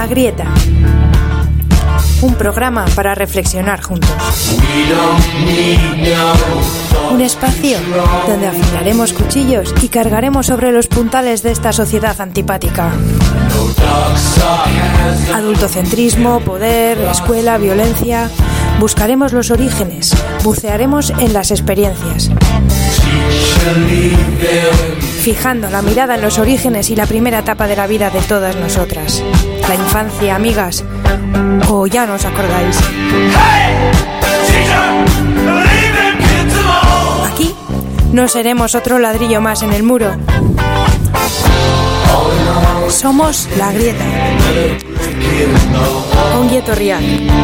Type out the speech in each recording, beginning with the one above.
Grieta. Un programa para reflexionar juntos. Un espacio donde afilaremos cuchillos y cargaremos sobre los puntales de esta sociedad antipática. Adultocentrismo, poder, escuela, violencia. Buscaremos los orígenes, bucearemos en las experiencias. Fijando la mirada en los orígenes y la primera etapa de la vida de todas nosotras. La infancia, amigas. ¿O ya no os acordáis? Aquí no seremos otro ladrillo más en el muro. Somos La Grieta. Ongi etorriak.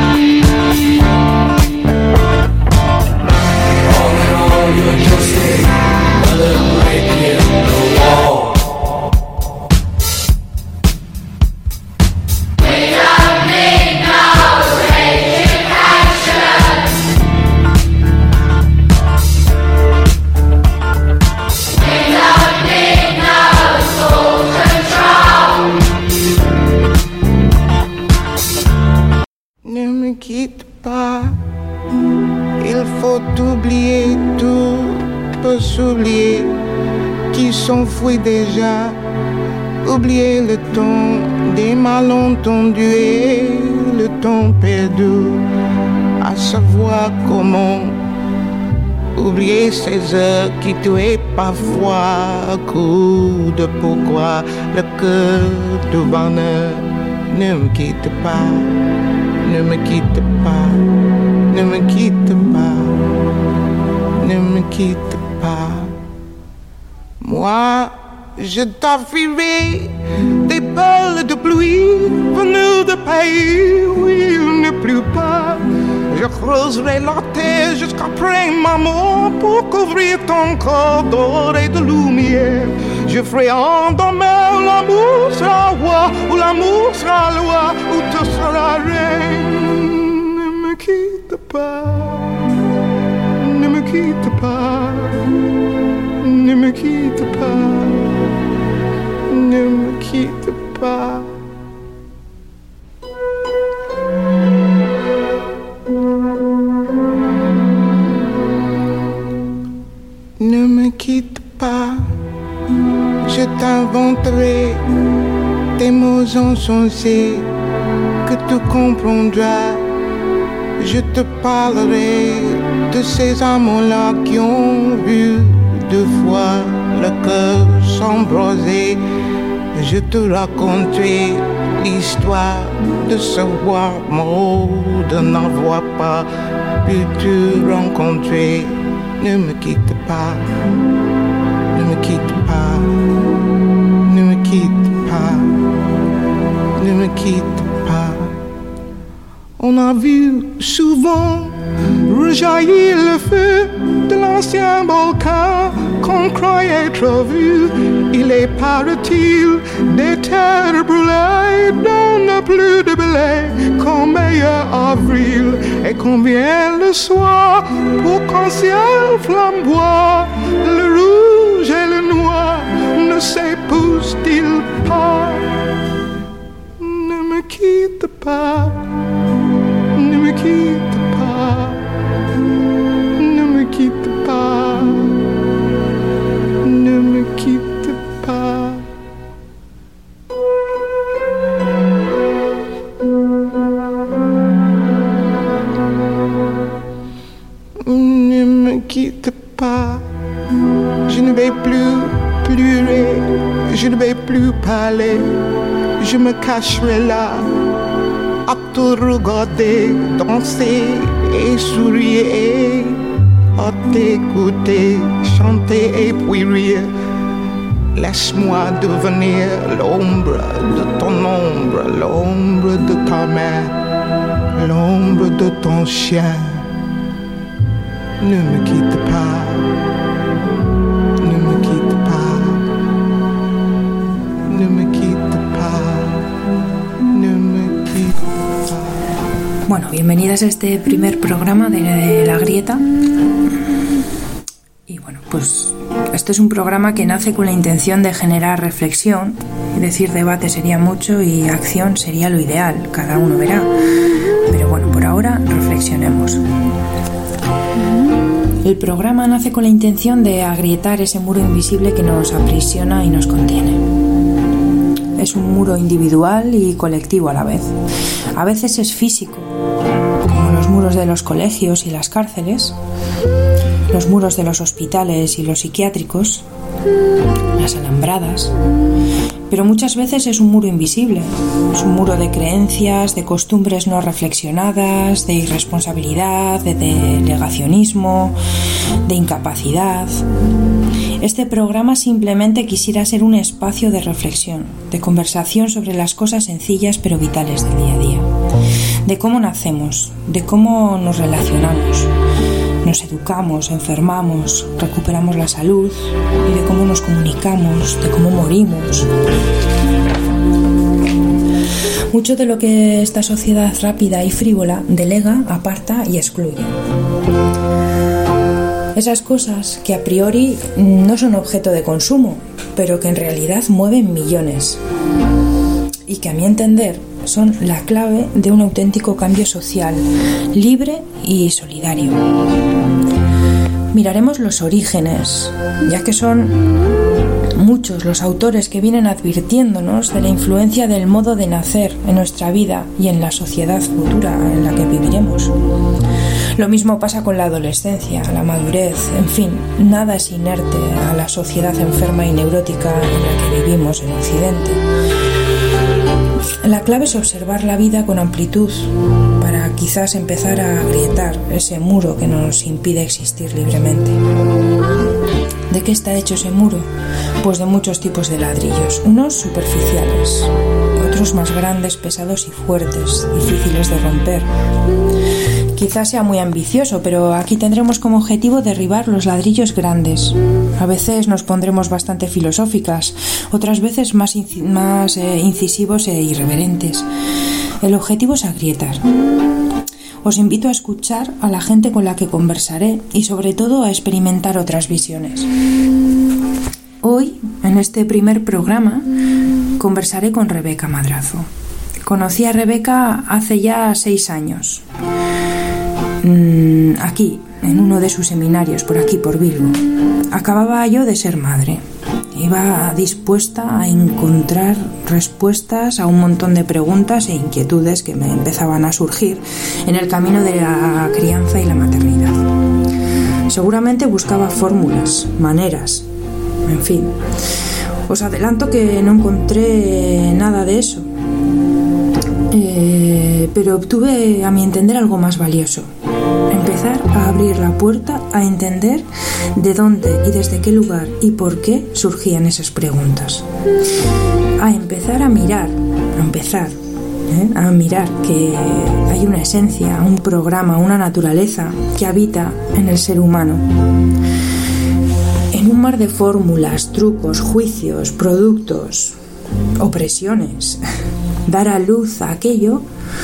Ne me quitte pas, il faut oublier tout, peut s'oublier qui s'enfuit déjà, oublier le temps des malentendus et le temps perdu, à savoir comment oublier ces heures qui tuaient parfois, coup de pourquoi le cœur du bonheur. Ne me quitte pas. Ne me quitte pas, ne me quitte pas, ne me quitte pas. Moi, je t'enfuirai des perles de pluie venues de pays où il ne pleut pas. Je creuserai la terre jusqu'après ma mort pour couvrir ton corps d'or et de lumière. Je ferai endormir l'amour sera roi, ou l'amour sera loi, ou tu seras reine. Ne me quitte pas, ne me quitte pas, ne me quitte pas, ne me quitte pas. Ne me quitte pas, je t'inventerai des mots insensés que tu comprendras. Je te parlerai de ces amants-là qui ont vu deux fois le cœur s'embraser. Je te raconterai l'histoire de ce roi mort, de n'avoir pas pu te rencontrer. Ne me quitte pas, ne me quitte pas, ne me quitte pas, ne me quitte pas. On a vu souvent rejaillir le feu de l'ancien volcan qu'on croyait trop vu. Il est, paraît-il, des terres brûlées dont n'a plus de blé qu'en meilleur avril. Et qu'on vient le soir pour qu'un ciel flamboie, le rouge et le noir ne s'épousent-ils pas? Ne me quitte pas, ne me quitte pas, ne me quitte pas, ne me quitte pas. Ne me quitte pas, je ne vais plus pleurer, je ne vais plus parler, je me cacherai là à te regarder, danser et sourire, à t'écouter, chanter et puis rire. Laisse-moi devenir l'ombre de ton ombre, l'ombre de ta main, l'ombre de ton chien. Ne me quitte pas, ne me quitte pas, ne me quitte pas, ne me quitte pas. Bueno, bienvenidas a este primer programa de La Grieta. Y Bueno, pues este es un programa que nace con la intención de generar reflexión. Decir debate sería mucho y acción sería lo ideal, cada uno verá. Pero bueno, por ahora reflexionemos. El programa nace con la intención de agrietar ese muro invisible que nos aprisiona y nos contiene. Es un muro individual y colectivo a la vez. A veces es físico, como los muros de los colegios y las cárceles, los muros de los hospitales y los psiquiátricos, las alambradas. Pero muchas veces es un muro invisible, es un muro de creencias, de costumbres no reflexionadas, de irresponsabilidad, de negacionismo, de incapacidad. Este programa simplemente quisiera ser un espacio de reflexión, de conversación sobre las cosas sencillas pero vitales del día a día, de cómo nacemos, de cómo nos relacionamos, nos educamos, enfermamos, recuperamos la salud y de cómo nos comunicamos, de cómo morimos. Mucho de lo que esta sociedad rápida y frívola delega, aparta y excluye. Esas cosas que a priori no son objeto de consumo, pero que en realidad mueven millones y que a mi entender son la clave de un auténtico cambio social, libre y solidario. Miraremos los orígenes, ya que son muchos los autores que vienen advirtiéndonos de la influencia del modo de nacer en nuestra vida y en la sociedad futura en la que viviremos. Lo mismo pasa con la adolescencia, la madurez, en fin, nada es inerte a la sociedad enferma y neurótica en la que vivimos en Occidente. La clave es observar la vida con amplitud para quizás empezar a agrietar ese muro que nos impide existir libremente. ¿De qué está hecho ese muro? Pues de muchos tipos de ladrillos, unos superficiales, otros más grandes, pesados y fuertes, difíciles de romper. Quizás sea muy ambicioso, pero aquí tendremos como objetivo derribar los ladrillos grandes. A veces nos pondremos bastante filosóficas, otras veces más incisivos e irreverentes. El objetivo es agrietar. Os invito a escuchar a la gente con la que conversaré y sobre todo a experimentar otras visiones. Hoy, en este primer programa, conversaré con Rebeca Madrazo. Conocí a Rebeca hace ya 6 años. Aquí, en uno de sus seminarios, por aquí, por Bilbo. Acababa yo de ser madre. Iba dispuesta a encontrar respuestas a un montón de preguntas e inquietudes que me empezaban a surgir en el camino de la crianza y la maternidad. Seguramente buscaba fórmulas, maneras, en fin. Os adelanto que no encontré nada de eso. Pero obtuve, a mi entender, algo más valioso. Empezar a abrir la puerta a entender de dónde y desde qué lugar y por qué surgían esas preguntas. A empezar a mirar, a mirar que hay una esencia, un programa, una naturaleza que habita en el ser humano. En un mar de fórmulas, trucos, juicios, productos, opresiones. Dar luz a aquello,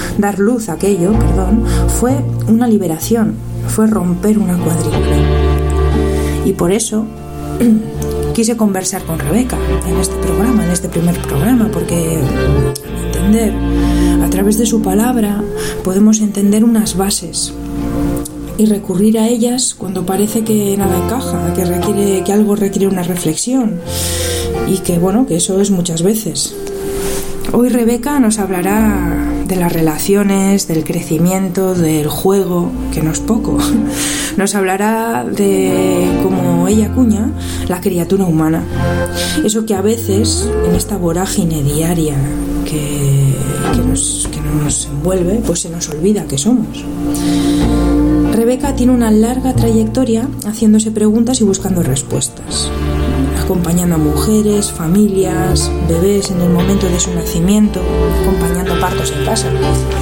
fue una liberación, fue romper una cuadrícula. Y por eso quise conversar con Rebeca en este primer programa, porque, a mi entender, a través de su palabra podemos entender unas bases y recurrir a ellas cuando parece que nada encaja, que algo requiere una reflexión, y que eso es muchas veces. Hoy Rebeca nos hablará de las relaciones, del crecimiento, del juego, que no es poco. Nos hablará de, como ella acuña, la criatura humana. Eso que a veces, en esta vorágine diaria que nos envuelve, pues se nos olvida que somos. Rebeca tiene una larga trayectoria haciéndose preguntas y buscando respuestas, acompañando a mujeres, familias, bebés en el momento de su nacimiento, acompañando partos en casa.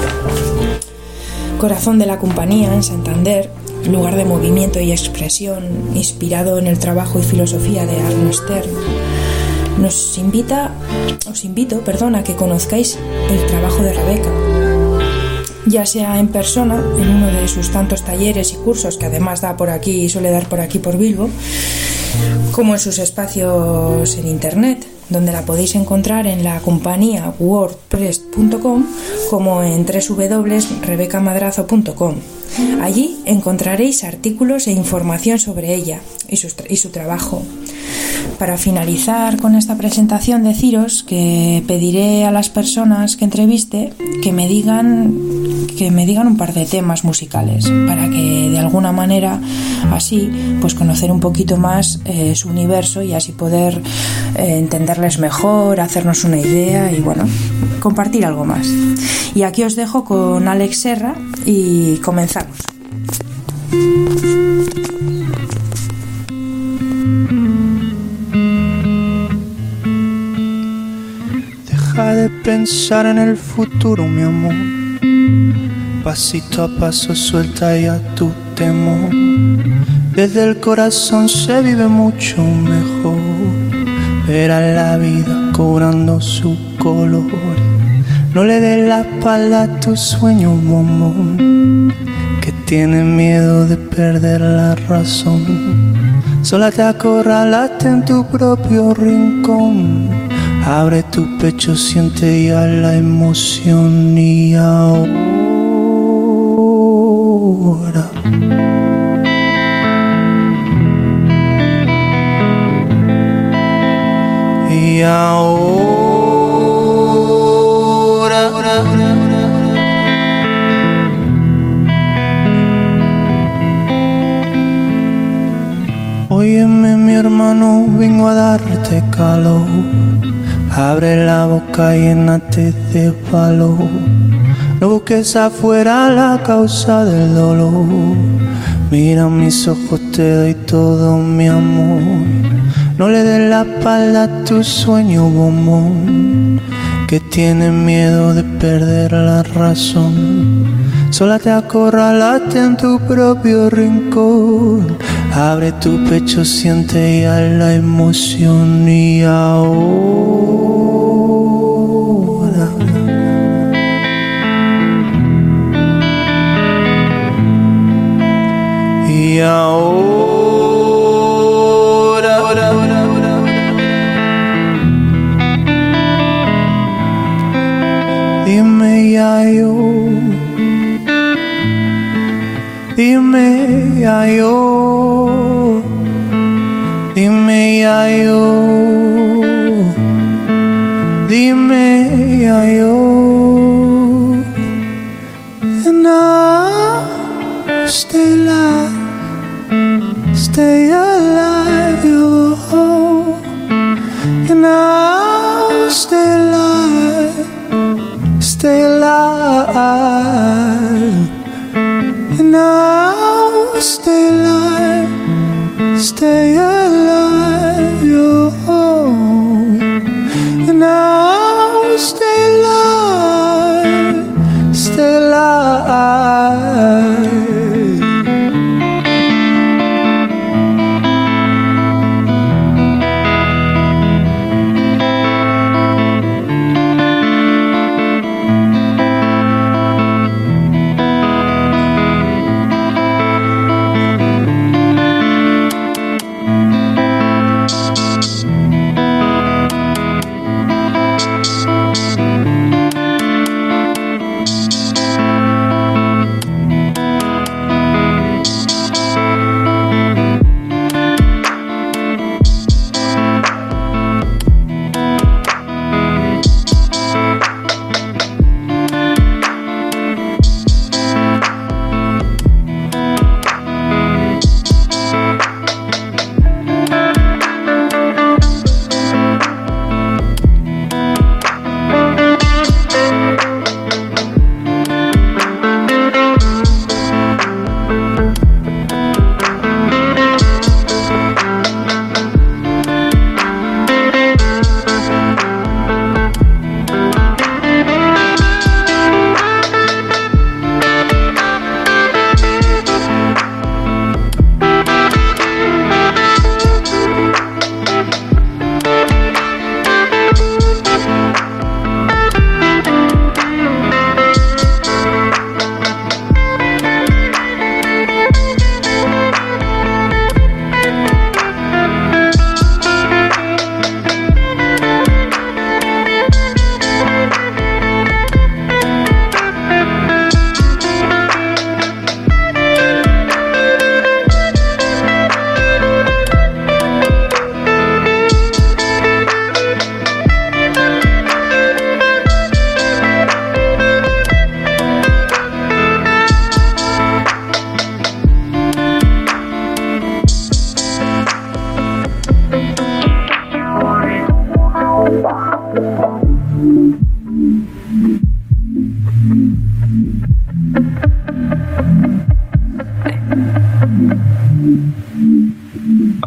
Corazón de la Compañía en Santander, lugar de movimiento y expresión, inspirado en el trabajo y filosofía de Arno Stern. Os invito a que conozcáis el trabajo de Rebeca. ya sea en persona, en uno de sus tantos talleres y cursos que además da por aquí y suele dar por aquí por Bilbo, como en sus espacios en internet, donde la podéis encontrar en la compañía wordpress.com como en www.rebecamadrazo.com. Allí encontraréis artículos e información sobre ella y su trabajo. Para finalizar con esta presentación, deciros que pediré a las personas que entreviste que me digan un par de temas musicales para que de alguna manera así pues conocer un poquito más su universo y así poder entenderles mejor, hacernos una idea y bueno, compartir algo más. Y aquí os dejo con Alex Serra y comenzamos. Deja de pensar en el futuro, mi amor. Pasito a paso suelta ya tu temor. Desde el corazón se vive mucho mejor. Verás la vida cobrando su color. No le des la espalda a tu sueño, bombón, que tienes miedo de perder la razón. Sola te acorralaste en tu propio rincón. Abre tu pecho, siente ya la emoción y ahora. Y ahora. Óyeme, mi hermano, vengo a darte calor. Abre la boca y llénate de valor. No busques afuera la causa del dolor. Mira mis ojos, te doy todo mi amor. No le des la espalda a tu sueño, bombón, que tienes miedo de perder la razón. Sola te acorralaste en tu propio rincón. Abre tu pecho, siente ya la emoción y ahora. Y ahora. Dime ya yo. Dime ya yo, dime ya yo, dime ya yo. And I'll stay alive, oh, and I'll stay alive. And I'll stay alive, oh. And I'll stay alive.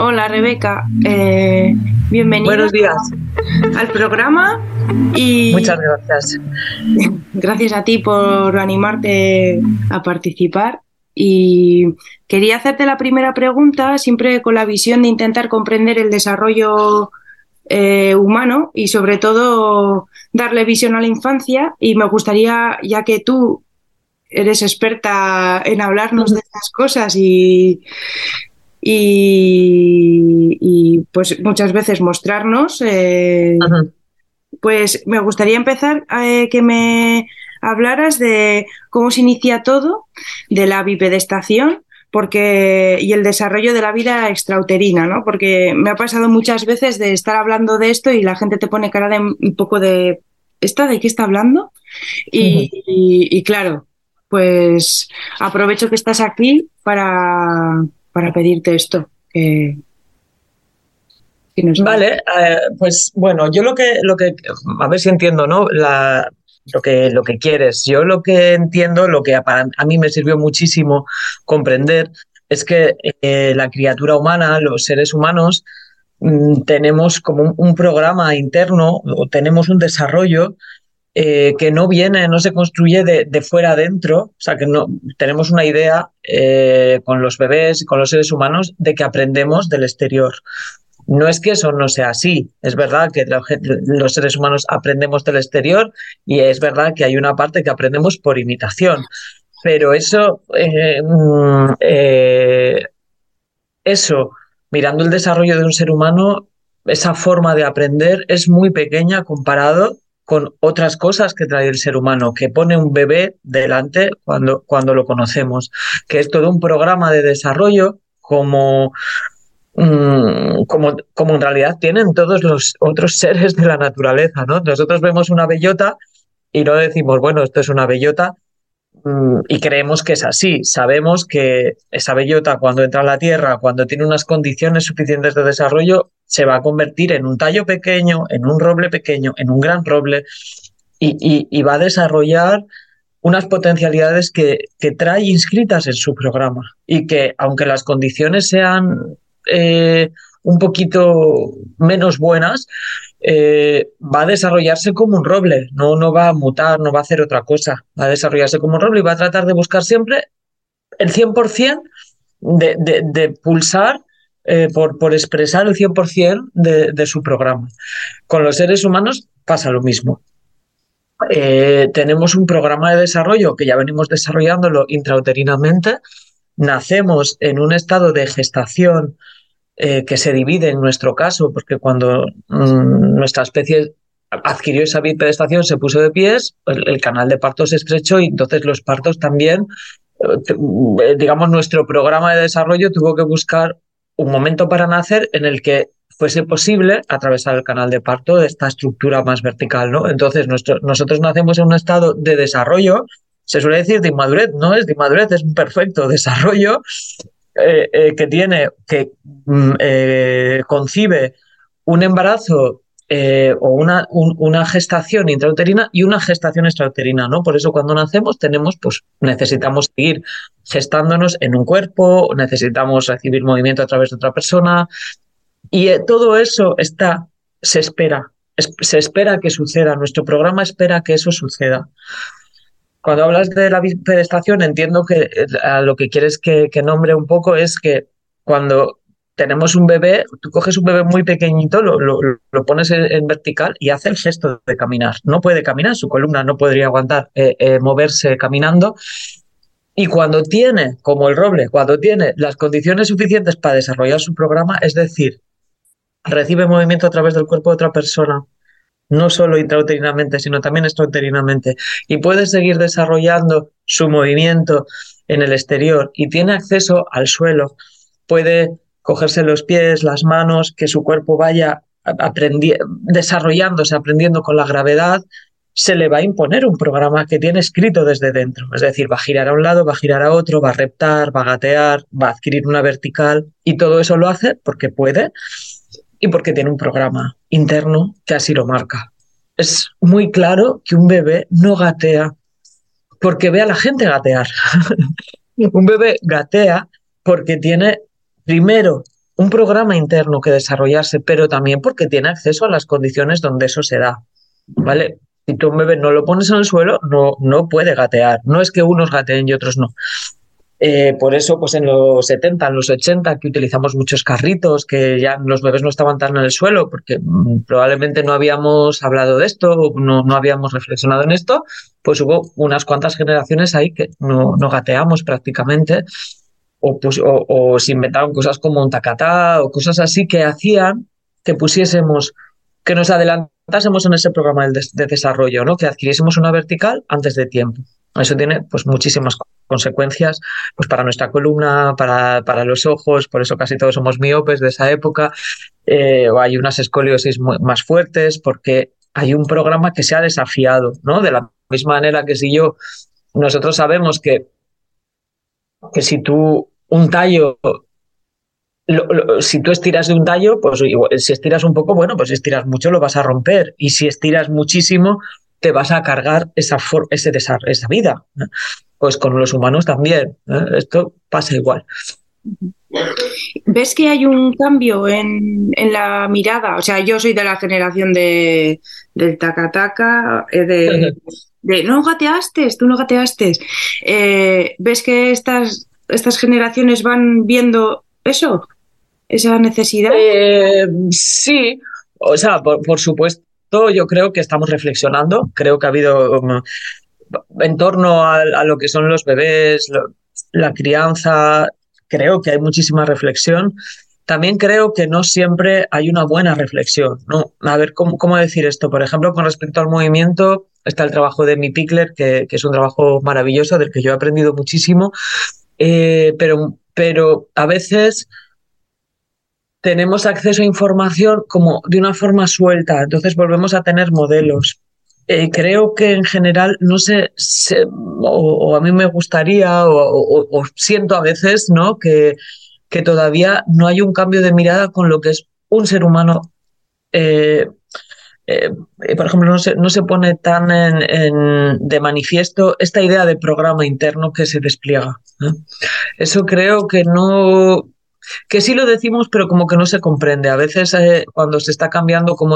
Hola Rebeca, bienvenida. Buenos días. Al programa y muchas gracias. Gracias a ti por animarte a participar. Y quería hacerte la primera pregunta, siempre con la visión de intentar comprender el desarrollo humano y sobre todo darle visión a la infancia. Y me gustaría, ya que tú eres experta en hablarnos de estas cosas y pues muchas veces mostrarnos, pues me gustaría empezar que me hablaras de cómo se inicia todo, de la bipedestación y el desarrollo de la vida extrauterina, ¿no? Porque me ha pasado muchas veces de estar hablando de esto y la gente te pone cara de un poco de ¿esta de qué está hablando? Y claro, pues aprovecho que estás aquí para pedirte esto. Vale, pues bueno, yo lo que, a ver si entiendo, ¿no? Lo que quieres. Yo lo que entiendo, lo que a mí me sirvió muchísimo comprender, es que la criatura humana, los seres humanos, tenemos como un programa interno, o tenemos un desarrollo que no se construye de fuera adentro, o sea, que no tenemos una idea con los bebés y con los seres humanos de que aprendemos del exterior. No es que eso no sea así, es verdad que los seres humanos aprendemos del exterior y es verdad que hay una parte que aprendemos por imitación, pero eso, mirando el desarrollo de un ser humano, esa forma de aprender es muy pequeña comparado con otras cosas que trae el ser humano, que pone un bebé delante cuando lo conocemos, que es todo un programa de desarrollo como en realidad tienen todos los otros seres de la naturaleza, ¿no? Nosotros vemos una bellota y no decimos, bueno, esto es una bellota, y creemos que es así. Sabemos que esa bellota, cuando entra a la Tierra, cuando tiene unas condiciones suficientes de desarrollo, se va a convertir en un tallo pequeño, en un roble pequeño, en un gran roble, y va a desarrollar unas potencialidades que trae inscritas en su programa y que, aunque las condiciones sean un poquito menos buenas, va a desarrollarse como un roble, no va a mutar, no va a hacer otra cosa, va a desarrollarse como un roble y va a tratar de buscar siempre el 100% de pulsar por expresar el 100% de su programa. Con los seres humanos pasa lo mismo. Tenemos un programa de desarrollo que ya venimos desarrollándolo intrauterinamente. Nacemos en un estado de gestación que se divide en nuestro caso, porque cuando nuestra especie adquirió esa bipedestación, se puso de pies, el canal de parto se estrechó y entonces los partos también, digamos, nuestro programa de desarrollo tuvo que buscar un momento para nacer en el que fuese posible atravesar el canal de parto de esta estructura más vertical, ¿no? Entonces nosotros nacemos en un estado de desarrollo, se suele decir de inmadurez, no es de inmadurez, es un perfecto desarrollo que concibe un embarazo o una gestación intrauterina y una gestación extrauterina, ¿no? Por eso cuando nacemos necesitamos seguir gestándonos en un cuerpo, necesitamos recibir movimiento a través de otra persona y todo eso se espera que suceda, nuestro programa espera que eso suceda. Cuando hablas de la bipedestación, entiendo que a lo que quieres que nombre un poco es que cuando tenemos un bebé, tú coges un bebé muy pequeñito, lo pones en vertical y hace el gesto de caminar. No puede caminar, su columna no podría aguantar moverse caminando. Y cuando tiene, como el roble, cuando tiene las condiciones suficientes para desarrollar su programa, es decir, recibe movimiento a través del cuerpo de otra persona, no solo intrauterinamente, sino también extrauterinamente, y puede seguir desarrollando su movimiento en el exterior y tiene acceso al suelo, puede cogerse los pies, las manos, que su cuerpo vaya desarrollándose, aprendiendo con la gravedad, se le va a imponer un programa que tiene escrito desde dentro. Es decir, va a girar a un lado, va a girar a otro, va a reptar, va a gatear, va a adquirir una vertical, y todo eso lo hace porque puede y porque tiene un programa interno que así lo marca. Es muy claro que un bebé no gatea porque ve a la gente gatear. Un bebé gatea porque tiene, primero, un programa interno que desarrollarse, pero también porque tiene acceso a las condiciones donde eso se da, ¿vale? Si tú un bebé no lo pones en el suelo, no puede gatear. No es que unos gateen y otros no. Por eso, pues en los 70, en los 80, que utilizamos muchos carritos, que ya los bebés no estaban tan en el suelo, porque probablemente no habíamos hablado de esto, no habíamos reflexionado en esto, pues hubo unas cuantas generaciones ahí que no gateamos prácticamente, o se inventaron cosas como un tacatá, o cosas así que hacían que pusiésemos, que nos adelantásemos en ese programa de desarrollo, ¿no? Que adquiriésemos una vertical antes de tiempo. Eso tiene pues muchísimas consecuencias pues para nuestra columna, para los ojos, por eso casi todos somos miopes de esa época, o hay unas escoliosis más fuertes porque hay un programa que se ha desafiado, ¿no? De la misma manera que nosotros sabemos que si tú un tallo, si tú estiras de un tallo, pues igual, si estiras un poco, bueno, pues si estiras mucho lo vas a romper y si estiras muchísimo te vas a cargar esa vida, ¿eh? Pues con los humanos también, ¿eh? Esto pasa igual. ¿Ves que hay un cambio en la mirada? O sea, yo soy de la generación del taca-taca, no gateaste, tú no gateaste. ¿Ves que estas generaciones van viendo eso? ¿Esa necesidad? Sí, o sea, por supuesto, yo creo que estamos reflexionando. Creo que ha habido en torno a lo que son los bebés, la crianza, creo que hay muchísima reflexión. También creo que no siempre hay una buena reflexión, ¿no? A ver, ¿cómo decir esto? Por ejemplo, con respecto al movimiento, está el trabajo de Mi Pickler, que es un trabajo maravilloso, del que yo he aprendido muchísimo, pero a veces tenemos acceso a información como de una forma suelta, entonces volvemos a tener modelos. Creo que en general, no sé, o a mí me gustaría, o siento a veces, ¿no? Que todavía no hay un cambio de mirada con lo que es un ser humano. Por ejemplo, no se pone tan de manifiesto esta idea de programa interno que se despliega, ¿no? Eso creo que sí lo decimos, pero como que no se comprende. A veces cuando se está cambiando como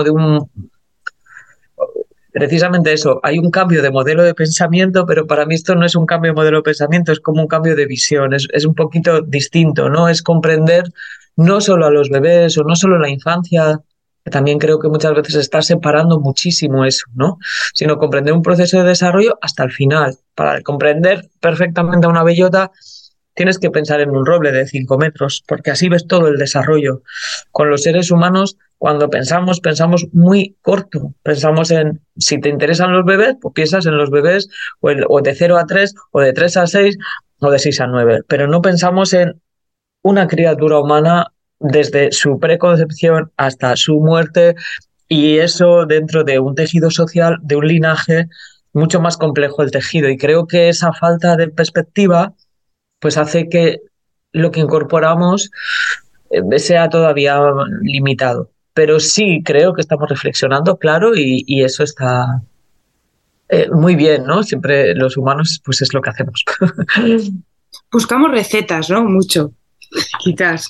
precisamente eso, hay un cambio de modelo de pensamiento, pero para mí esto no es un cambio de modelo de pensamiento, es como un cambio de visión, es un poquito distinto, ¿no? Es comprender no solo a los bebés o no solo la infancia, que también creo que muchas veces se está separando muchísimo eso, ¿no? Sino comprender un proceso de desarrollo hasta el final. Para comprender perfectamente a una bellota tienes que pensar en un roble de 5 metros, porque así ves todo el desarrollo. Con los seres humanos, cuando pensamos muy corto. Pensamos en, si te interesan los bebés, pues piensas en los bebés o de 0 a 3, o de 3 a 6, o de 6 a 9. Pero no pensamos en una criatura humana desde su preconcepción hasta su muerte, y eso dentro de un tejido social, de un linaje, mucho más complejo el tejido. Y creo que esa falta de perspectiva pues hace que lo que incorporamos sea todavía limitado. Pero sí creo que estamos reflexionando, claro, y eso está muy bien, ¿no? Siempre los humanos, pues es lo que hacemos. Buscamos recetas, ¿no? Mucho, quizás.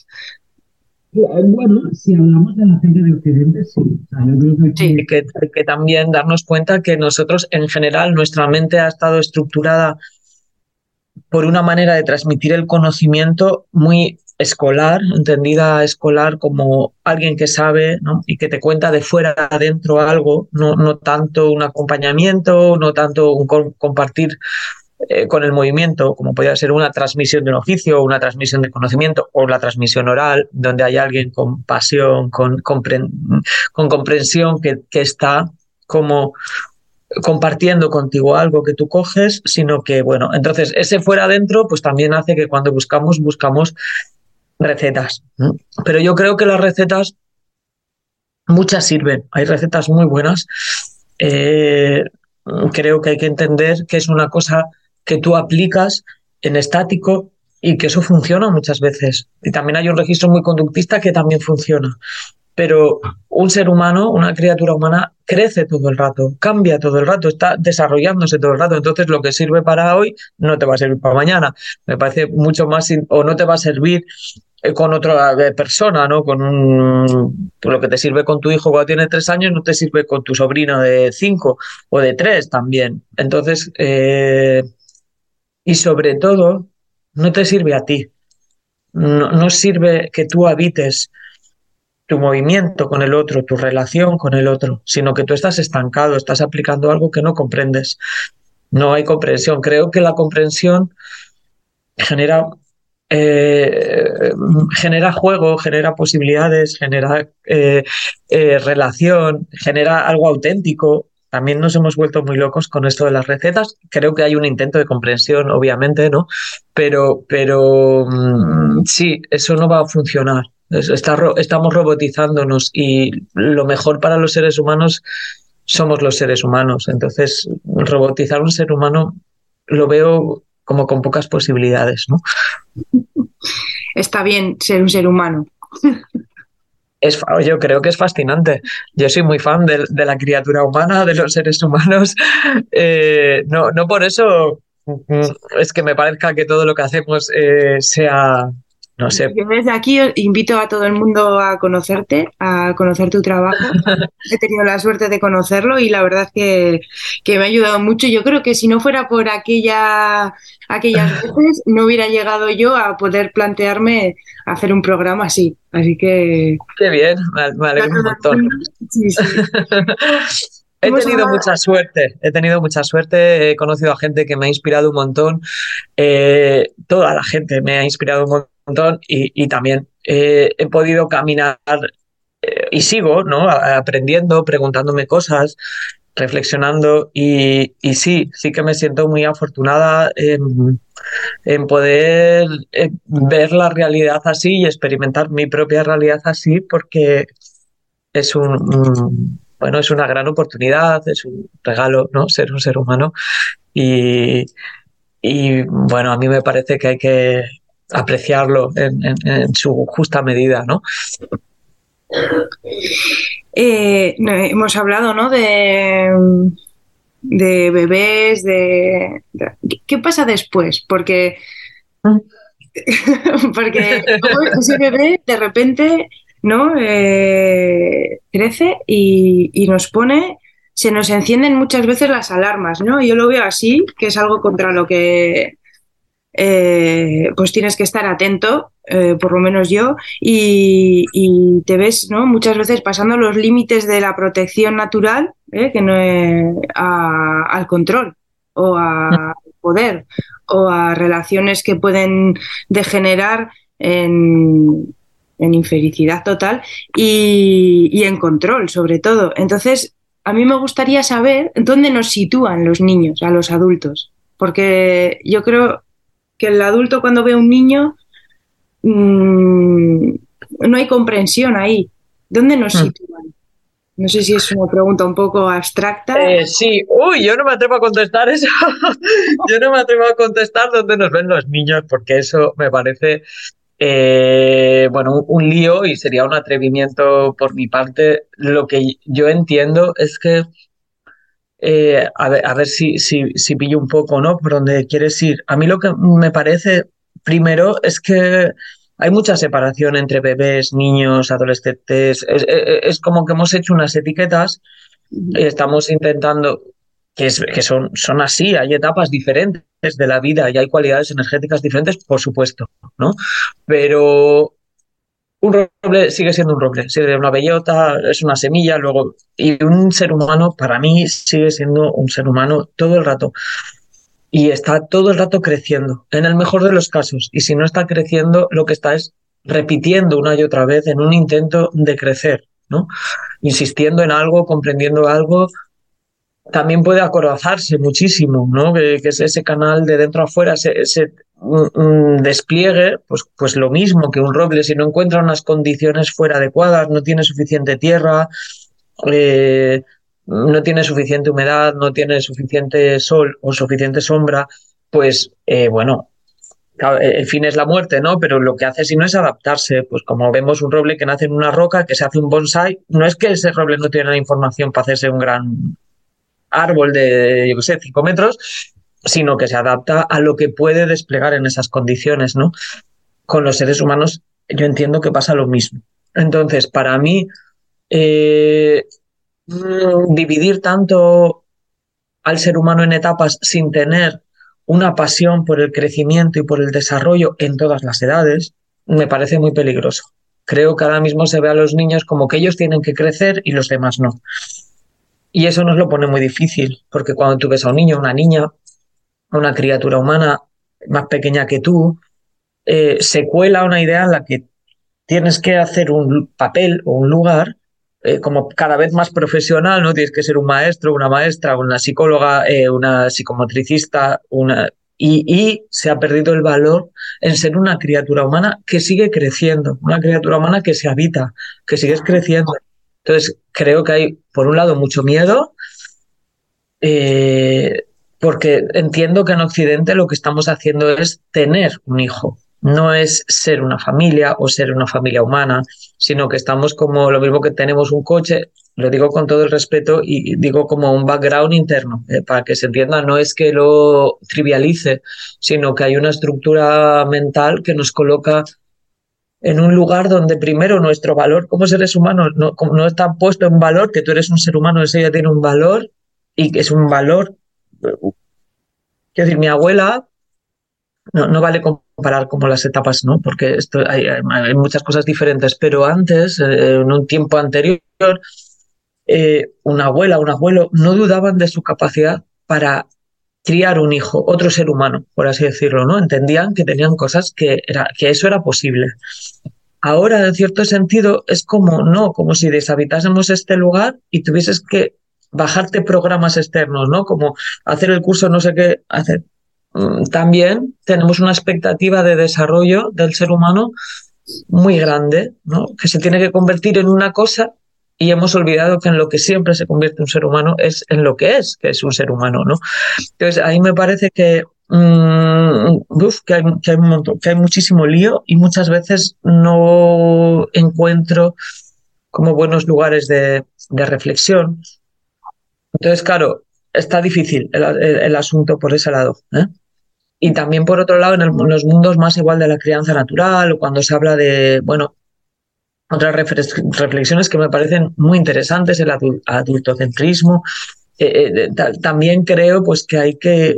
Bueno, si hablamos de la gente de Occidente, sí. O sea, yo creo que hay que también darnos cuenta que nosotros, en general, nuestra mente ha estado estructurada por una manera de transmitir el conocimiento muy escolar, entendida escolar como alguien que sabe, ¿no? Y que te cuenta de fuera adentro algo, no tanto un acompañamiento, no tanto un compartir con el movimiento, como podría ser una transmisión de un oficio, una transmisión de conocimiento o la transmisión oral, donde hay alguien con pasión, con comprensión que está como compartiendo contigo algo que tú coges, sino que, bueno, entonces ese fuera adentro pues también hace que cuando buscamos recetas, ¿no? Pero yo creo que las recetas, muchas sirven, hay recetas muy buenas. Creo que hay que entender que es una cosa que tú aplicas en estático y que eso funciona muchas veces. Y también hay un registro muy conductista que también funciona. Pero un ser humano, una criatura humana, crece todo el rato, cambia todo el rato, está desarrollándose todo el rato. Entonces, lo que sirve para hoy no te va a servir para mañana. Me parece mucho más, o no te va a servir con otra persona, ¿no? Lo que te sirve con tu hijo cuando tiene 3 años no te sirve con tu sobrino de 5 o de 3 también. Entonces, y sobre todo, no te sirve a ti. No sirve que tú habites tu movimiento con el otro, tu relación con el otro, sino que tú estás estancado, estás aplicando algo que no comprendes. No hay comprensión. Creo que la comprensión genera, eh, genera juego, genera posibilidades, genera relación, genera algo auténtico. También nos hemos vuelto muy locos con esto de las recetas. Creo que hay un intento de comprensión, obviamente, ¿no? Pero sí, eso no va a funcionar. Estamos robotizándonos y lo mejor para los seres humanos somos los seres humanos. Entonces, robotizar un ser humano lo veo como con pocas posibilidades, ¿no? Está bien ser un ser humano. Yo creo que es fascinante. Yo soy muy fan de la criatura humana, de los seres humanos. No por eso es que me parezca que todo lo que hacemos sea, no sé. Yo desde aquí invito a todo el mundo a conocerte, a conocer tu trabajo. He tenido la suerte de conocerlo y la verdad es que me ha ayudado mucho. Yo creo que si no fuera por aquellas veces, no hubiera llegado yo a poder plantearme hacer un programa así. Así que... Qué bien, me alegro un montón. Sí, sí. He tenido mucha suerte, he conocido a gente que me ha inspirado un montón, toda la gente me ha inspirado un montón y también he podido caminar y sigo, ¿no? Aprendiendo, preguntándome cosas, reflexionando y sí que me siento muy afortunada en poder ver la realidad así y experimentar mi propia realidad así porque es bueno, es una gran oportunidad, es un regalo, ¿no? Ser un ser humano y, bueno, a mí me parece que hay que apreciarlo en su justa medida, ¿no? No, hemos hablado, ¿no? De bebés, ¿qué pasa después? Porque porque ese bebé de repente, ¿no? Crece y nos pone, se nos encienden muchas veces las alarmas, ¿no? Yo lo veo así, que es algo contra lo que pues tienes que estar atento, por lo menos yo, y te ves, ¿no? Muchas veces pasando los límites de la protección natural, que no al control o al poder o a relaciones que pueden degenerar en infelicidad total y en control, sobre todo. Entonces, a mí me gustaría saber dónde nos sitúan los niños, a los adultos, porque yo creo que el adulto cuando ve a un niño no hay comprensión ahí. ¿Dónde nos sitúan? No sé si es una pregunta un poco abstracta. Sí, yo no me atrevo a contestar eso. Yo no me atrevo a contestar dónde nos ven los niños, porque eso me parece, bueno, un lío y sería un atrevimiento por mi parte. Lo que yo entiendo es que, a ver si pillo un poco, ¿no? Por dónde quieres ir. A mí lo que me parece, primero, es que hay mucha separación entre bebés, niños, adolescentes. Es como que hemos hecho unas etiquetas y estamos intentando, que son así, hay etapas diferentes de la vida y hay cualidades energéticas diferentes, por supuesto, ¿no? Pero un roble sigue siendo un roble, sigue siendo una bellota, es una semilla, luego, y un ser humano para mí sigue siendo un ser humano todo el rato. Y está todo el rato creciendo, en el mejor de los casos. Y si no está creciendo, lo que está es repitiendo una y otra vez en un intento de crecer, ¿no? Insistiendo en algo, comprendiendo algo, también puede acorazarse muchísimo, ¿no? Que es ese canal de dentro a afuera, ese despliegue, pues lo mismo que un roble, si no encuentra unas condiciones fuera adecuadas, no tiene suficiente tierra, no tiene suficiente humedad, no tiene suficiente sol o suficiente sombra, pues bueno, el fin es la muerte, ¿no? Pero lo que hace si no es adaptarse, pues como vemos un roble que nace en una roca, que se hace un bonsai, no es que ese roble no tiene la información para hacerse un gran árbol de, yo qué sé, 5 metros, sino que se adapta a lo que puede desplegar en esas condiciones, ¿no? Con los seres humanos yo entiendo que pasa lo mismo. Entonces, para mí, eh, dividir tanto al ser humano en etapas sin tener una pasión por el crecimiento y por el desarrollo en todas las edades, me parece muy peligroso. Creo que ahora mismo se ve a los niños como que ellos tienen que crecer y los demás no. Y eso nos lo pone muy difícil, porque cuando tú ves a un niño, una niña, a una criatura humana más pequeña que tú, se cuela una idea en la que tienes que hacer un papel o un lugar como cada vez más profesional, ¿no? Tienes que ser un maestro, una maestra, una psicóloga, una psicomotricista, y se ha perdido el valor en ser una criatura humana que sigue creciendo, una criatura humana que se habita, que sigues creciendo. Entonces, creo que hay, por un lado, mucho miedo, eh, porque entiendo que en Occidente lo que estamos haciendo es tener un hijo, no es ser una familia o ser una familia humana, sino que estamos como lo mismo que tenemos un coche, lo digo con todo el respeto y digo como un background interno, para que se entienda, no es que lo trivialice, sino que hay una estructura mental que nos coloca en un lugar donde primero nuestro valor como seres humanos no está puesto en valor, que tú eres un ser humano, eso ya tiene un valor y que es un valor. Quiero decir, mi abuela no vale comparar como las etapas, ¿no? Porque hay muchas cosas diferentes, pero antes, en un tiempo anterior, una abuela, un abuelo no dudaban de su capacidad para criar un hijo, otro ser humano, por así decirlo, ¿no? Entendían que tenían cosas que eso era posible. Ahora, en cierto sentido, es como, no, como si deshabitásemos este lugar y tuvieses que bajarte programas externos, ¿no? Como hacer el curso no sé qué hacer. También tenemos una expectativa de desarrollo del ser humano muy grande, ¿no? Que se tiene que convertir en una cosa y hemos olvidado que en lo que siempre se convierte un ser humano es en lo que es un ser humano, ¿no? Entonces, ahí me parece que, que hay un montón, que hay muchísimo lío y muchas veces no encuentro como buenos lugares de reflexión. Entonces, claro, está difícil el asunto por ese lado, ¿eh? Y también, por otro lado, en los mundos más igual de la crianza natural, o cuando se habla de, bueno, otras reflexiones que me parecen muy interesantes, el adultocentrismo, también creo pues que hay que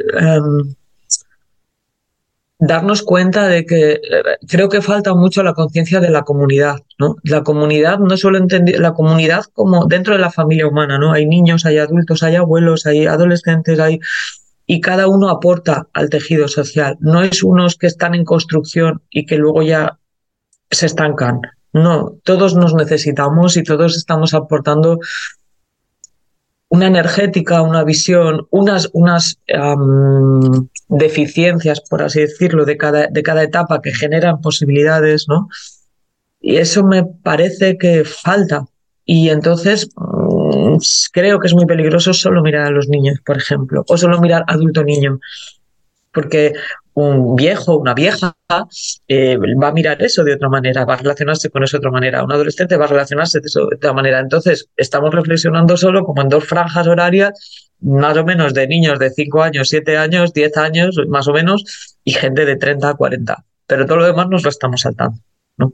darnos cuenta de que creo que falta mucho la conciencia de la comunidad, ¿no? La comunidad no solo entender la comunidad como dentro de la familia humana, ¿no? Hay niños, hay adultos, hay abuelos, hay adolescentes, y cada uno aporta al tejido social. No es unos que están en construcción y que luego ya se estancan. No, todos nos necesitamos y todos estamos aportando una energética, una visión, unas deficiencias, por así decirlo, de cada etapa que generan posibilidades, ¿no? Y eso me parece que falta. Y entonces creo que es muy peligroso solo mirar a los niños, por ejemplo, o solo mirar adulto-niño, porque un viejo, una vieja, va a mirar eso de otra manera, va a relacionarse con eso de otra manera. Un adolescente va a relacionarse de eso de otra manera. Entonces, estamos reflexionando solo como en dos franjas horarias, más o menos de niños de 5 años, 7 años, 10 años, más o menos, y gente de 30 a 40. Pero todo lo demás nos lo estamos saltando, ¿no?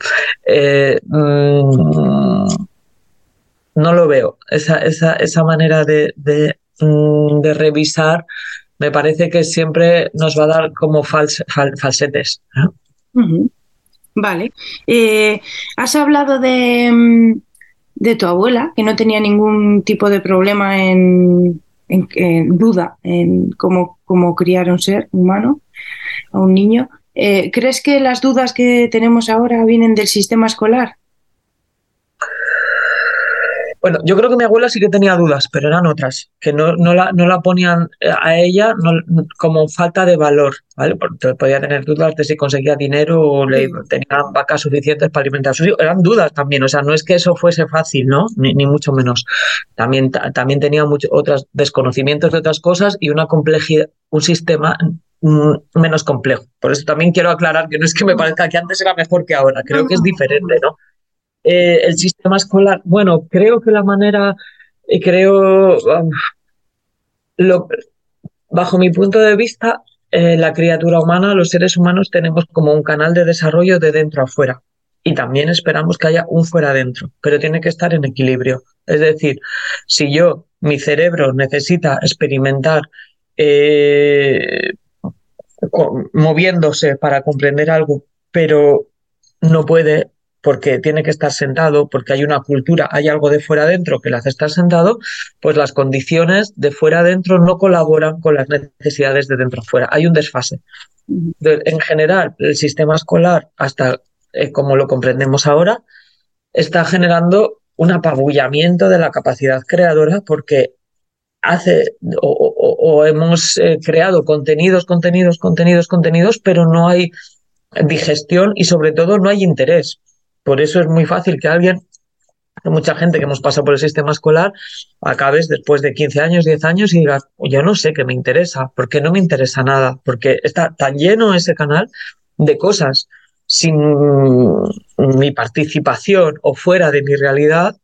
No lo veo. Esa manera de revisar me parece que siempre nos va a dar como falsetes, ¿no? Uh-huh. Vale. Has hablado de tu abuela, que no tenía ningún tipo de problema en duda en cómo criar a un ser humano, a un niño. ¿Crees que las dudas que tenemos ahora vienen del sistema escolar? Bueno, yo creo que mi abuela sí que tenía dudas, pero eran otras, que no la ponían a ella como falta de valor, ¿vale? Porque podía tener dudas de si conseguía dinero o tenía vacas suficientes para alimentar a sus hijos. Eran dudas también, o sea, no es que eso fuese fácil, ¿no? Ni mucho menos. También tenía otros desconocimientos de otras cosas y una complejidad, un sistema menos complejo. Por eso también quiero aclarar que no es que me parezca que antes era mejor que ahora, creo que es diferente, ¿no? El sistema escolar, bueno, creo que la manera, creo, lo, bajo mi punto de vista, la criatura humana, los seres humanos tenemos como un canal de desarrollo de dentro a fuera. y también esperamos que haya un fuera adentro, pero tiene que estar en equilibrio. Es decir, si mi cerebro necesita experimentar eh, moviéndose para comprender algo, pero no puede porque tiene que estar sentado, porque hay una cultura, hay algo de fuera adentro que le hace estar sentado, pues las condiciones de fuera adentro no colaboran con las necesidades de dentro afuera. Hay un desfase. En general, el sistema escolar, hasta como lo comprendemos ahora, está generando un apabullamiento de la capacidad creadora porque o hemos creado contenidos, pero no hay digestión y sobre todo no hay interés. Por eso es muy fácil que mucha gente que hemos pasado por el sistema escolar, acabes después de 15 años, 10 años y digas, yo no sé qué me interesa, porque no me interesa nada, porque está tan lleno ese canal de cosas sin mi participación o fuera de mi realidad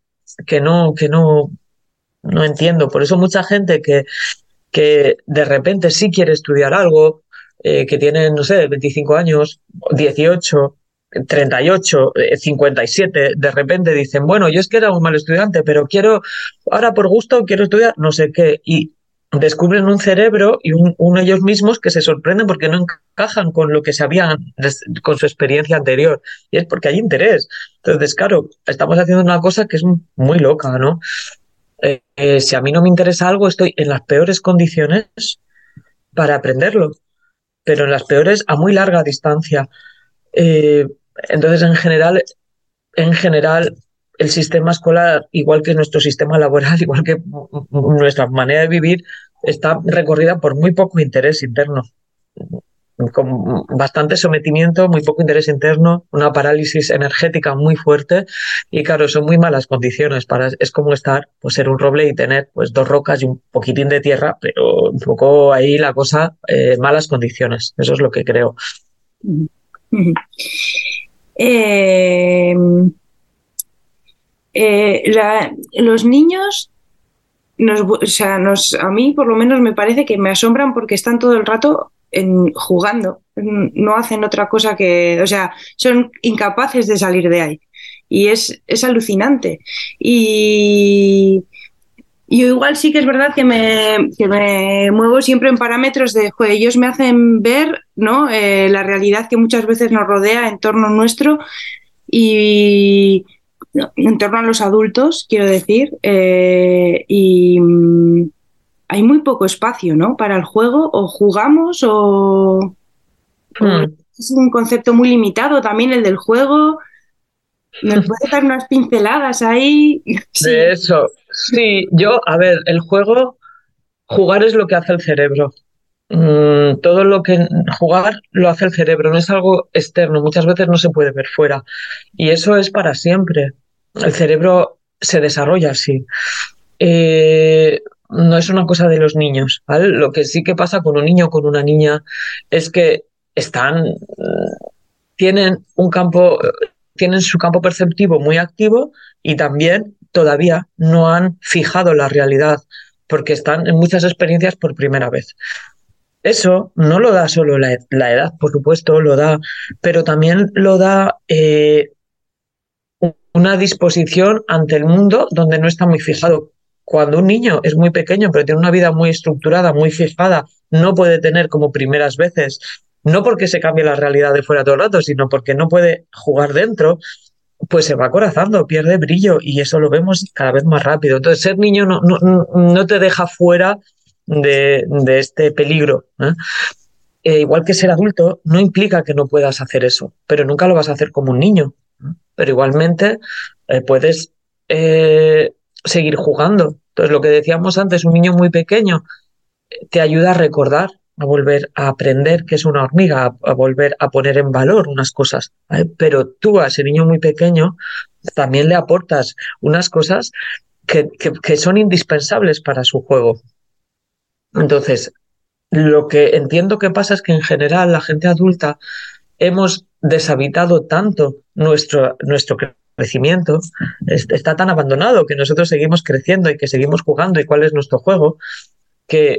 que no entiendo. Por eso mucha gente que de repente sí quiere estudiar algo, que tienen, no sé, 25 años, 18, 38, 57, de repente dicen, bueno, yo es que era un mal estudiante, pero ahora por gusto quiero estudiar no sé qué, y descubren un cerebro y ellos mismos que se sorprenden porque no encajan con lo que sabían, con su experiencia anterior, y es porque hay interés. Entonces, claro, estamos haciendo una cosa que es muy loca, ¿no? Si a mí no me interesa algo, estoy en las peores condiciones para aprenderlo, pero en las peores a muy larga distancia. Eh, entonces, en general, el sistema escolar, igual que nuestro sistema laboral, igual que nuestra manera de vivir, está recorrida por muy poco interés interno, con bastante sometimiento, muy poco interés interno, una parálisis energética muy fuerte y claro, son muy malas condiciones es como estar, pues ser un roble y tener pues 2 rocas y un poquitín de tierra, pero un poco ahí la cosa, malas condiciones, eso es lo que creo. Eh, los niños a mí por lo menos me parece que me asombran porque están todo el rato jugando, no hacen otra cosa o sea, son incapaces de salir de ahí y es alucinante. Y yo igual sí que es verdad que me muevo siempre en parámetros de, joder, ellos me hacen ver, ¿no? La realidad que muchas veces nos rodea en torno nuestro y en torno a los adultos, quiero decir, hay muy poco espacio, ¿no? Para el juego, o jugamos o es un concepto muy limitado también el del juego. ¿Nos puede dar unas pinceladas ahí? Sí. De eso, sí, a ver, jugar es lo que hace el cerebro. Todo lo que jugar lo hace el cerebro, no es algo externo, muchas veces no se puede ver fuera. Y eso es para siempre. El cerebro se desarrolla así. No es una cosa de los niños, ¿vale? Lo que sí que pasa con un niño o con una niña es que tienen tienen su campo perceptivo muy activo y también todavía no han fijado la realidad porque están en muchas experiencias por primera vez. Eso no lo da solo la edad, por supuesto, lo da, pero también lo da una disposición ante el mundo donde no está muy fijado. Cuando un niño es muy pequeño, pero tiene una vida muy estructurada, muy fijada, no puede tener como primeras veces, no porque se cambie la realidad de fuera todo el rato, sino porque no puede jugar dentro, pues se va acorazando, pierde brillo y eso lo vemos cada vez más rápido. Entonces, ser niño no te deja fuera de este peligro, ¿eh? Igual que ser adulto no implica que no puedas hacer eso, pero nunca lo vas a hacer como un niño. Pero igualmente puedes seguir jugando. Entonces, lo que decíamos antes, un niño muy pequeño te ayuda a recordar, a volver a aprender que es una hormiga, a volver a poner en valor unas cosas, ¿vale? Pero tú a ese niño muy pequeño también le aportas unas cosas que son indispensables para su juego. Entonces, lo que entiendo que pasa es que en general la gente adulta hemos deshabitado tanto nuestro crecimiento, está tan abandonado que nosotros seguimos creciendo y que seguimos jugando y cuál es nuestro juego, que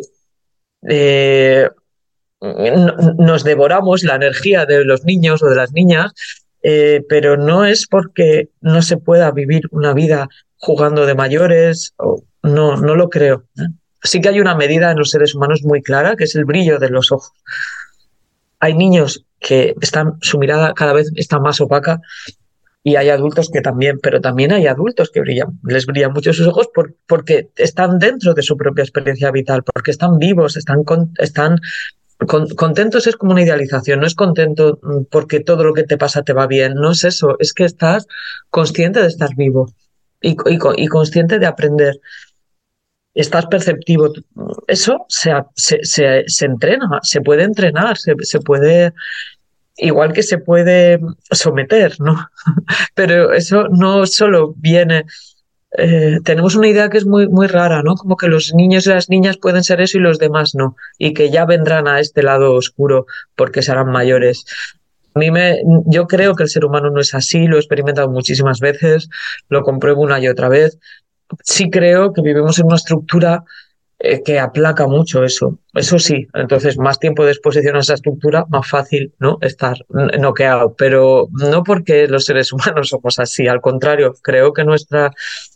nos devoramos la energía de los niños o de las niñas pero no es porque no se pueda vivir una vida jugando de mayores, no lo creo, ¿eh? Sí que hay una medida en los seres humanos muy clara, que es el brillo de los ojos. Hay niños que su mirada cada vez está más opaca y hay adultos que también, pero también hay adultos que les brillan mucho sus ojos porque están dentro de su propia experiencia vital, porque están vivos, están contentos. Es como una idealización, no es contento porque todo lo que te pasa te va bien, no es eso, es que estás consciente de estar vivo y consciente de aprender. Estás perceptivo. Eso se entrena, se puede entrenar, se puede, igual que se puede someter, ¿no? Pero eso no solo viene. Tenemos una idea que es muy, muy rara, ¿no? Como que los niños y las niñas pueden ser eso y los demás no, y que ya vendrán a este lado oscuro porque serán mayores. Yo creo que el ser humano no es así, lo he experimentado muchísimas veces, lo compruebo una y otra vez. Sí creo que vivimos en una estructura que aplaca mucho eso sí. Entonces, más tiempo de exposición a esa estructura, más fácil, ¿no?, estar noqueado. Pero no porque los seres humanos somos así, al contrario, creo que nuestra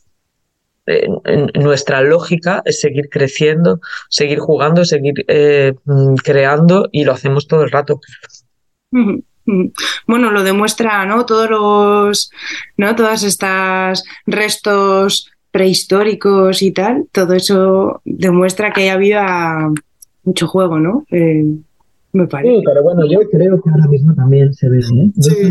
lógica es seguir creciendo, seguir jugando, seguir creando, y lo hacemos todo el rato. Bueno, lo demuestra, ¿no? Todas estas restos prehistóricos y tal, todo eso demuestra que había mucho juego, ¿no? Me parece. Sí, pero bueno, yo creo que ahora mismo también se ve, ¿eh?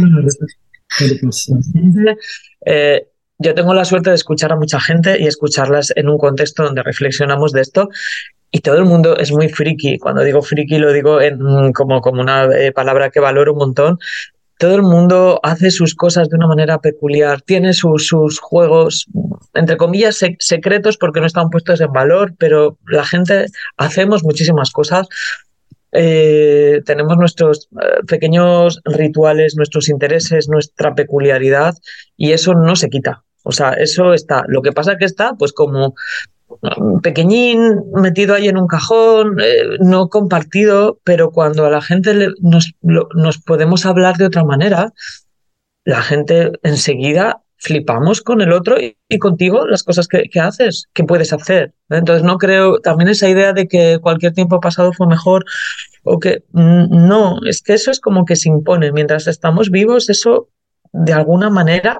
Sí. Yo tengo la suerte de escuchar a mucha gente y escucharlas en un contexto donde reflexionamos de esto, y todo el mundo es muy friki. Cuando digo friki lo digo como una palabra que valoro un montón. Todo el mundo hace sus cosas de una manera peculiar, tiene sus juegos, entre comillas, secretos porque no están puestos en valor, pero la gente hacemos muchísimas cosas. Tenemos nuestros pequeños rituales, nuestros intereses, nuestra peculiaridad, y eso no se quita. O sea, eso está. Lo que pasa es que está pues como pequeñín, metido ahí en un cajón, no compartido, pero cuando a la gente nos podemos hablar de otra manera, la gente enseguida flipamos con el otro y contigo las cosas que haces, que puedes hacer. Entonces no creo, también esa idea de que cualquier tiempo pasado fue mejor, o que no, es que eso es como que se impone. Mientras estamos vivos, eso de alguna manera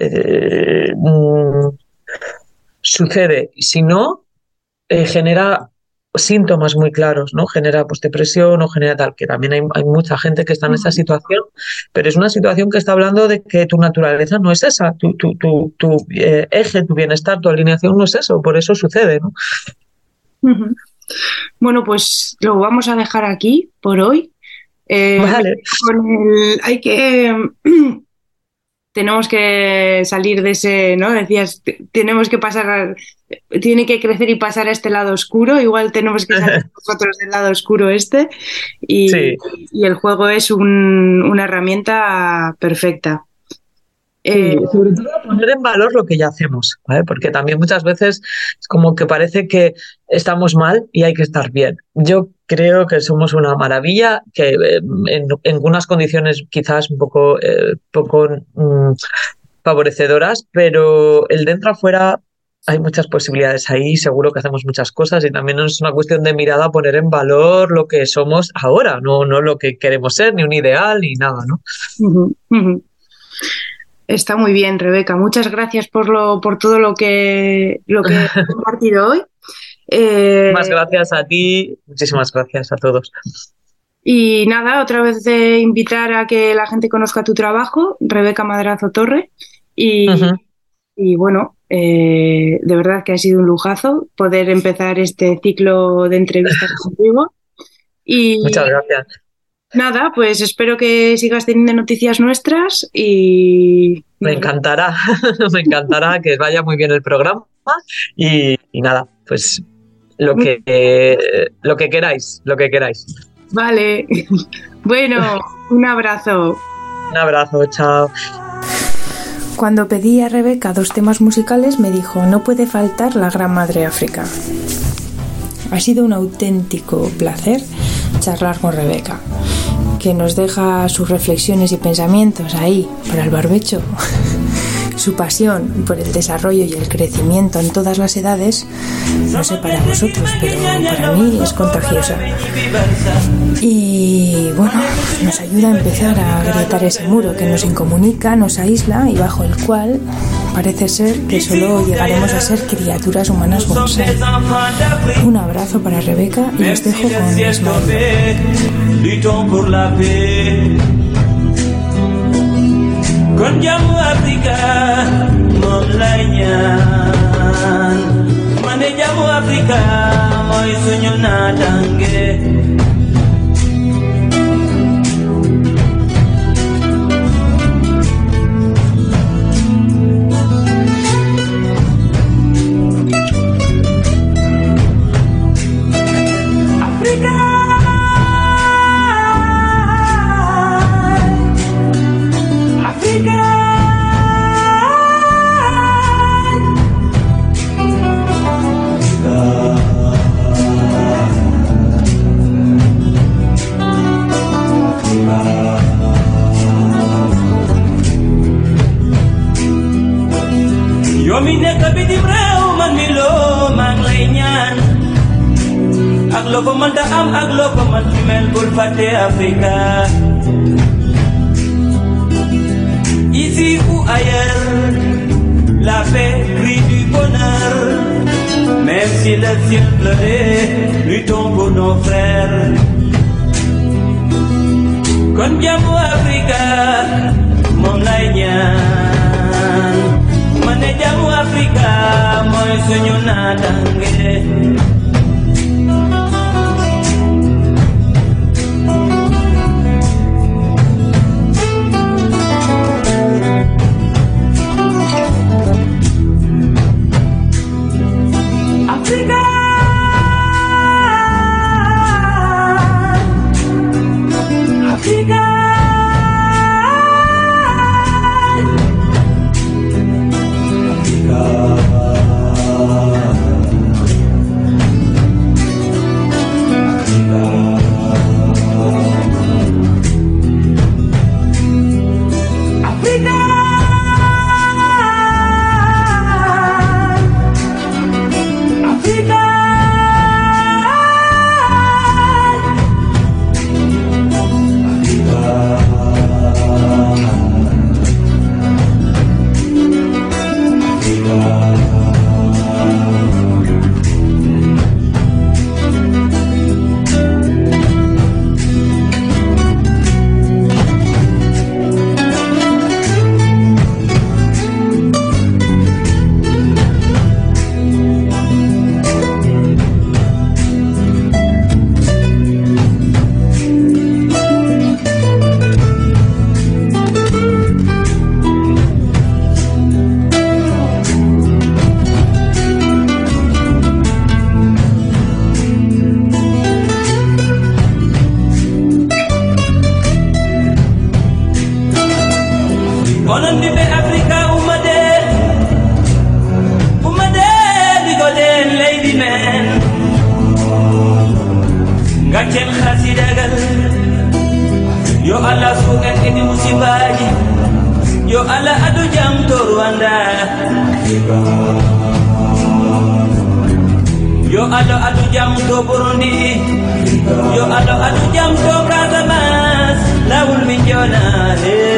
sucede. Si no, genera síntomas muy claros, ¿no? Genera pues depresión o genera tal, que también hay mucha gente que está en esa situación, pero es una situación que está hablando de que tu naturaleza no es esa, tu eje, tu bienestar, tu alineación no es eso, por eso sucede, ¿no? Bueno, pues lo vamos a dejar aquí por hoy. Vale. Tenemos que salir de ese, ¿no? Decías, tenemos que pasar, tiene que crecer y pasar a este lado oscuro, igual tenemos que salir nosotros del lado oscuro y el juego es una herramienta perfecta. Sobre todo poner en valor lo que ya hacemos, ¿vale? Porque también muchas veces es como que parece que estamos mal y hay que estar bien. Yo creo que somos una maravilla, que en unas condiciones quizás un poco favorecedoras, pero el dentro afuera hay muchas posibilidades ahí, seguro que hacemos muchas cosas, y también es una cuestión de mirada, poner en valor lo que somos ahora, no lo que queremos ser, ni un ideal, ni nada, ¿no? Está muy bien, Rebeca. Muchas gracias por todo lo que he compartido hoy. Más gracias a ti, muchísimas gracias a todos. Y nada, otra vez de invitar a que la gente conozca tu trabajo, Rebeca Madrazo Torre. Y bueno, de verdad que ha sido un lujazo poder empezar este ciclo de entrevistas contigo. Muchas gracias. Nada, pues espero que sigas teniendo noticias nuestras y... Me encantará que vaya muy bien el programa y nada, pues lo que queráis. Vale, bueno, un abrazo. Un abrazo, chao. Cuando pedí a Rebeca 2 temas musicales me dijo: no puede faltar la Gran Madre África. Ha sido un auténtico placer charlar con Rebeca. que nos deja sus reflexiones y pensamientos ahí para el barbecho. Su pasión por el desarrollo y el crecimiento en todas las edades, no sé para vosotros, pero para mí es contagiosa. Y bueno, nos ayuda a empezar a agrietar ese muro que nos incomunica, nos aísla y bajo el cual parece ser que solo llegaremos a ser criaturas humanas bonsai. Un abrazo para Rebeca y os dejo con Ismael. Kon jamu Afrika moom lay ñaan ma ne jamu Afrika mooy suñu naataange mi nekk bitim réew man mi loo maa ngi lay ñaan ak loo ko mën ta am ak loo ko mën fi mel bul fàtte Africa ici ou ailleurs la paix crie du bonheur même si le ciel pleurait luttons pour nos frères kon jàmmu Africa moom lay ñaan mane jamu Afrika mooy suñu naataange Afrika Afrika onon ɓiɓɓe Africa ummade ɗigoɗen leydi men gaccen hasidagal yo Allah suuƙen idi musibaji yo Allah adu jam to Rwanda yo Allah adu jam to Burundi yo Allah adu jam to Casamance lawol min jona